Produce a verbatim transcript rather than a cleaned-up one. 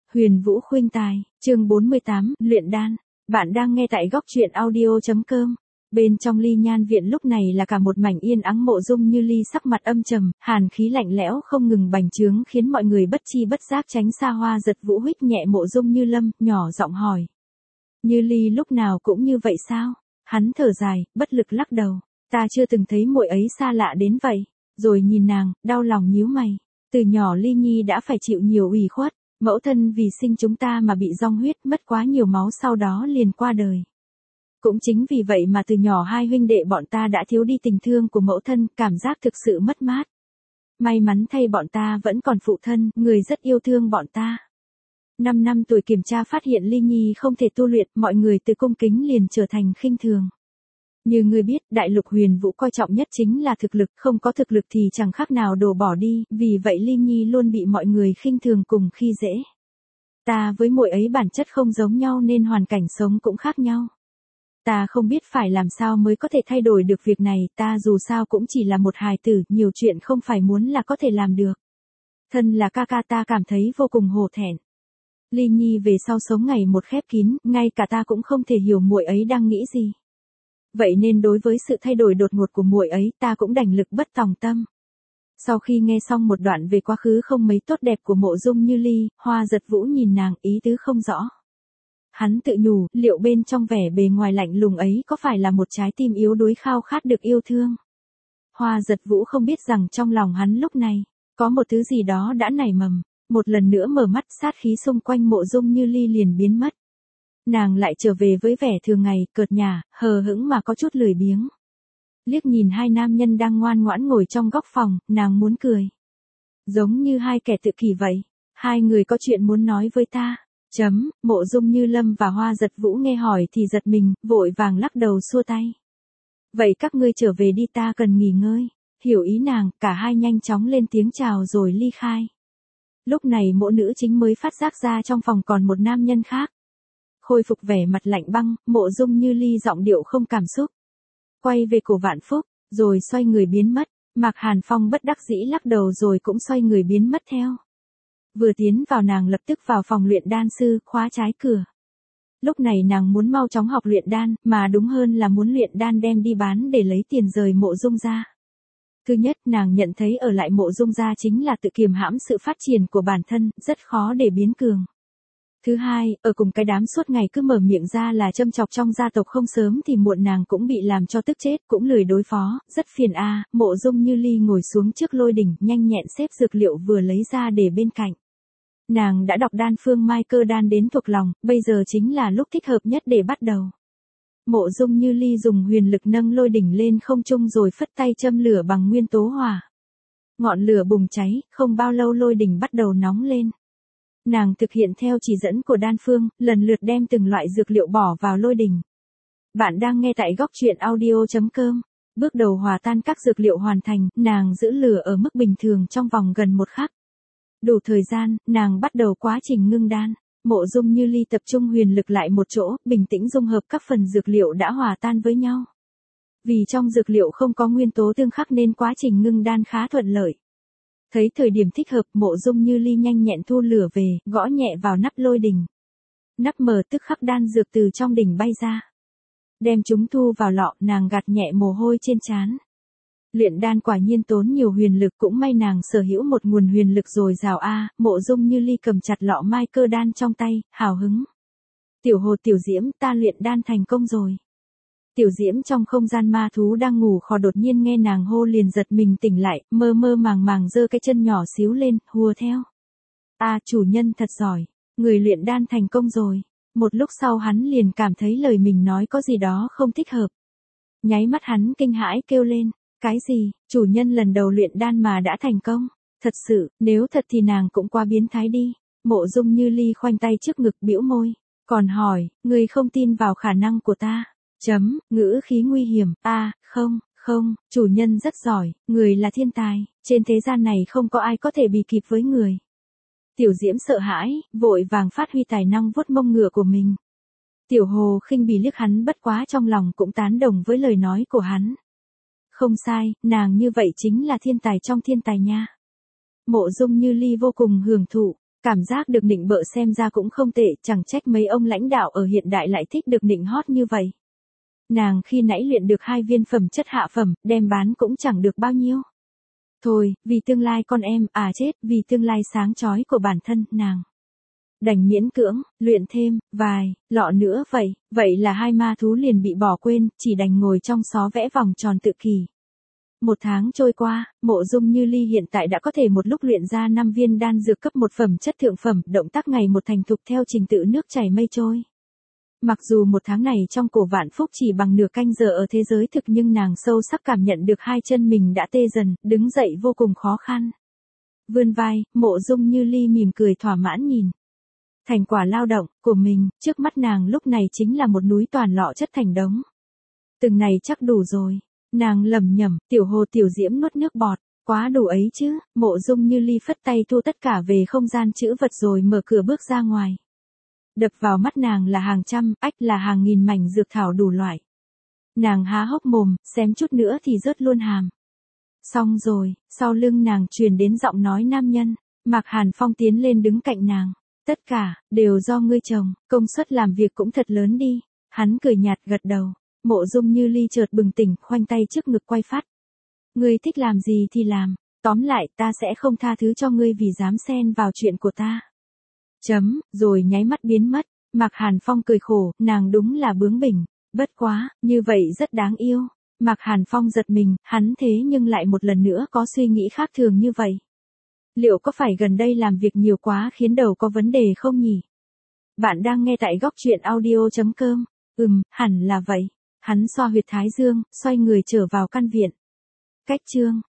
Huyền Vũ khuynh tài, chương bốn mươi tám, luyện đan. Bạn đang nghe tại góc truyện audio chấm com. Bên trong Ly Nhan viện lúc này là cả một mảnh yên ắng. Mộ Dung Như Ly sắc mặt âm trầm, hàn khí lạnh lẽo không ngừng bành trướng khiến mọi người bất chi bất giác tránh xa. Hoa Giật Vũ huých nhẹ Mộ Dung Như Lâm, nhỏ giọng hỏi: Như Ly lúc nào cũng như vậy sao? Hắn thở dài, bất lực lắc đầu. Ta chưa từng thấy muội ấy xa lạ đến vậy. Rồi nhìn nàng, đau lòng nhíu mày. Từ nhỏ Ly Nhi đã phải chịu nhiều ủy khuất. Mẫu thân vì sinh chúng ta mà bị dong huyết, mất quá nhiều máu, sau đó liền qua đời. Cũng chính vì vậy mà từ nhỏ hai huynh đệ bọn ta đã thiếu đi tình thương của mẫu thân, cảm giác thực sự mất mát. May mắn thay bọn ta vẫn còn phụ thân, người rất yêu thương bọn ta. Năm năm tuổi kiểm tra phát hiện Ly Nhi không thể tu luyện, mọi người từ cung kính liền trở thành khinh thường. Như ngươi biết, đại lục Huyền Vũ coi trọng nhất chính là thực lực, không có thực lực thì chẳng khác nào đổ bỏ đi, vì vậy Ly Nhi luôn bị mọi người khinh thường cùng khi dễ. Ta với muội ấy bản chất không giống nhau nên hoàn cảnh sống cũng khác nhau. Ta không biết phải làm sao mới có thể thay đổi được việc này, ta dù sao cũng chỉ là một hài tử, nhiều chuyện không phải muốn là có thể làm được. Thân là ca ca ta cảm thấy vô cùng hổ thẹn. Ly Nhi về sau sống ngày một khép kín, ngay cả ta cũng không thể hiểu muội ấy đang nghĩ gì. Vậy nên đối với sự thay đổi đột ngột của muội ấy, ta cũng đành lực bất tòng tâm. Sau khi nghe xong một đoạn về quá khứ không mấy tốt đẹp của Mộ Dung Như Ly, Hoa Giật Vũ nhìn nàng, ý tứ không rõ. Hắn tự nhủ, liệu bên trong vẻ bề ngoài lạnh lùng ấy có phải là một trái tim yếu đuối khao khát được yêu thương? Hoa Giật Vũ không biết rằng trong lòng hắn lúc này, có một thứ gì đó đã nảy mầm. Một lần nữa mở mắt, sát khí xung quanh Mộ Dung Như Ly liền biến mất. Nàng lại trở về với vẻ thường ngày, cợt nhả, hờ hững mà có chút lười biếng. Liếc nhìn hai nam nhân đang ngoan ngoãn ngồi trong góc phòng, nàng muốn cười. Giống như hai kẻ tự kỷ vậy. Hai người có chuyện muốn nói với ta. Chấm, Mộ Dung Như Lâm và Hoa Giật Vũ nghe hỏi thì giật mình, vội vàng lắc đầu xua tay. Vậy các ngươi trở về đi, ta cần nghỉ ngơi. Hiểu ý nàng, cả hai nhanh chóng lên tiếng chào rồi ly khai. Lúc này Mộ nữ chính mới phát giác ra trong phòng còn một nam nhân khác. Khôi phục vẻ mặt lạnh băng, Mộ Dung Như Ly giọng điệu không cảm xúc. Quay về cổ Vạn Phúc, rồi xoay người biến mất. Mạc Hàn Phong bất đắc dĩ lắc đầu rồi cũng xoay người biến mất theo. Vừa tiến vào nàng lập tức vào phòng luyện đan sư, khóa trái cửa. Lúc này nàng muốn mau chóng học luyện đan, mà đúng hơn là muốn luyện đan đem đi bán để lấy tiền rời Mộ Dung gia. Thứ nhất, nàng nhận thấy ở lại Mộ Dung gia chính là tự kiềm hãm sự phát triển của bản thân, rất khó để biến cường. Thứ hai, ở cùng cái đám suốt ngày cứ mở miệng ra là châm chọc trong gia tộc, không sớm thì muộn nàng cũng bị làm cho tức chết, cũng lười đối phó, rất phiền a. À. Mộ Dung Như Ly ngồi xuống trước lôi đỉnh, nhanh nhẹn xếp dược liệu vừa lấy ra để bên cạnh. Nàng đã đọc đan phương mai cơ đan đến thuộc lòng, bây giờ chính là lúc thích hợp nhất để bắt đầu. Mộ Dung Như Ly dùng huyền lực nâng lôi đỉnh lên không trung rồi phất tay châm lửa bằng nguyên tố hỏa. Ngọn lửa bùng cháy, không bao lâu lôi đỉnh bắt đầu nóng lên. Nàng thực hiện theo chỉ dẫn của đan phương, lần lượt đem từng loại dược liệu bỏ vào lôi đỉnh. Bạn đang nghe tại góc truyện audio chấm com. Bước đầu hòa tan các dược liệu hoàn thành, nàng giữ lửa ở mức bình thường trong vòng gần một khắc. Đủ thời gian, nàng bắt đầu quá trình ngưng đan. Mộ Dung Như Ly tập trung huyền lực lại một chỗ, bình tĩnh dung hợp các phần dược liệu đã hòa tan với nhau. Vì trong dược liệu không có nguyên tố tương khắc nên quá trình ngưng đan khá thuận lợi. Thấy thời điểm thích hợp, Mộ Dung Như Ly nhanh nhẹn thu lửa về, gõ nhẹ vào nắp lôi đỉnh. Nắp mở tức khắc đan dược từ trong đỉnh bay ra. Đem chúng thu vào lọ, nàng gạt nhẹ mồ hôi trên trán. Luyện đan quả nhiên tốn nhiều huyền lực, cũng may nàng sở hữu một nguồn huyền lực dồi dào a. À. Mộ Dung Như Ly cầm chặt lọ mai cơ đan trong tay, hào hứng. Tiểu Hồ Tiểu Diễm, ta luyện đan thành công rồi. Tiểu Diễm trong không gian ma thú đang ngủ khò đột nhiên nghe nàng hô liền giật mình tỉnh lại, mơ mơ màng màng giơ cái chân nhỏ xíu lên, hùa theo. À, chủ nhân thật giỏi, người luyện đan thành công rồi. Một lúc sau hắn liền cảm thấy lời mình nói có gì đó không thích hợp. Nháy mắt hắn kinh hãi kêu lên, cái gì, chủ nhân lần đầu luyện đan mà đã thành công. Thật sự, nếu thật thì nàng cũng quá biến thái đi. Mộ Dung Như Ly khoanh tay trước ngực bĩu môi, còn hỏi, người không tin vào khả năng của ta. Chấm, ngữ khí nguy hiểm, a, à, không, không, chủ nhân rất giỏi, người là thiên tài, trên thế gian này không có ai có thể bì kịp với người. Tiểu Diễm sợ hãi, vội vàng phát huy tài năng vuốt mông ngựa của mình. Tiểu Hồ khinh bỉ liếc hắn, bất quá trong lòng cũng tán đồng với lời nói của hắn. Không sai, nàng như vậy chính là thiên tài trong thiên tài nha. Mộ Dung Như Ly vô cùng hưởng thụ, Cảm giác được nịnh bợ xem ra cũng không tệ, chẳng trách mấy ông lãnh đạo ở hiện đại lại thích được nịnh hót như vậy. Nàng khi nãy luyện được hai viên phẩm chất hạ phẩm, đem bán cũng chẳng được bao nhiêu. Thôi, vì tương lai con em, à chết, vì tương lai sáng chói của bản thân, nàng đành miễn cưỡng, luyện thêm, vài, lọ nữa vậy, vậy là hai ma thú liền bị bỏ quên, chỉ đành ngồi trong xó vẽ vòng tròn tự kỷ. Một tháng trôi qua, Mộ Dung Như Ly hiện tại đã có thể một lúc luyện ra năm viên đan dược cấp một phẩm chất thượng phẩm, động tác ngày một thành thục theo trình tự nước chảy mây trôi. Mặc dù một tháng này trong cổ vạn phúc chỉ bằng nửa canh giờ ở thế giới thực nhưng nàng sâu sắc cảm nhận được hai chân mình đã tê dần, đứng dậy vô cùng khó khăn. Vươn vai, Mộ Dung Như Ly mỉm cười thỏa mãn nhìn thành quả lao động của mình, trước mắt nàng lúc này chính là một núi toàn lọ chất thành đống. Từng này chắc đủ rồi. Nàng lẩm nhẩm, tiểu hồ tiểu diễm nuốt nước bọt, quá đủ ấy chứ. Mộ Dung Như Ly phất tay thu tất cả về không gian trữ vật rồi mở cửa bước ra ngoài. Đập vào mắt nàng là hàng trăm, ách là hàng nghìn mảnh dược thảo đủ loại. Nàng há hốc mồm, xém chút nữa thì rớt luôn hàm. Xong rồi, sau lưng nàng truyền đến giọng nói nam nhân. Mạc Hàn Phong tiến lên đứng cạnh nàng. Tất cả, đều do ngươi chồng, công suất làm việc cũng thật lớn đi. Hắn cười nhạt gật đầu. Mộ Dung Như Ly chợt bừng tỉnh, khoanh tay trước ngực quay phát. Ngươi thích làm gì thì làm, tóm lại ta sẽ không tha thứ cho ngươi vì dám xen vào chuyện của ta. Chấm, rồi nháy mắt biến mất. Mạc Hàn Phong cười khổ, nàng đúng là bướng bỉnh, bất quá, như vậy rất đáng yêu. Mạc Hàn Phong giật mình, hắn thế nhưng lại một lần nữa có suy nghĩ khác thường như vậy. Liệu có phải gần đây làm việc nhiều quá khiến đầu có vấn đề không nhỉ? Bạn đang nghe tại góc truyện audio chấm com. Ừm, hẳn là vậy. Hắn xoa huyệt thái dương, xoay người trở vào căn viện. Cách chương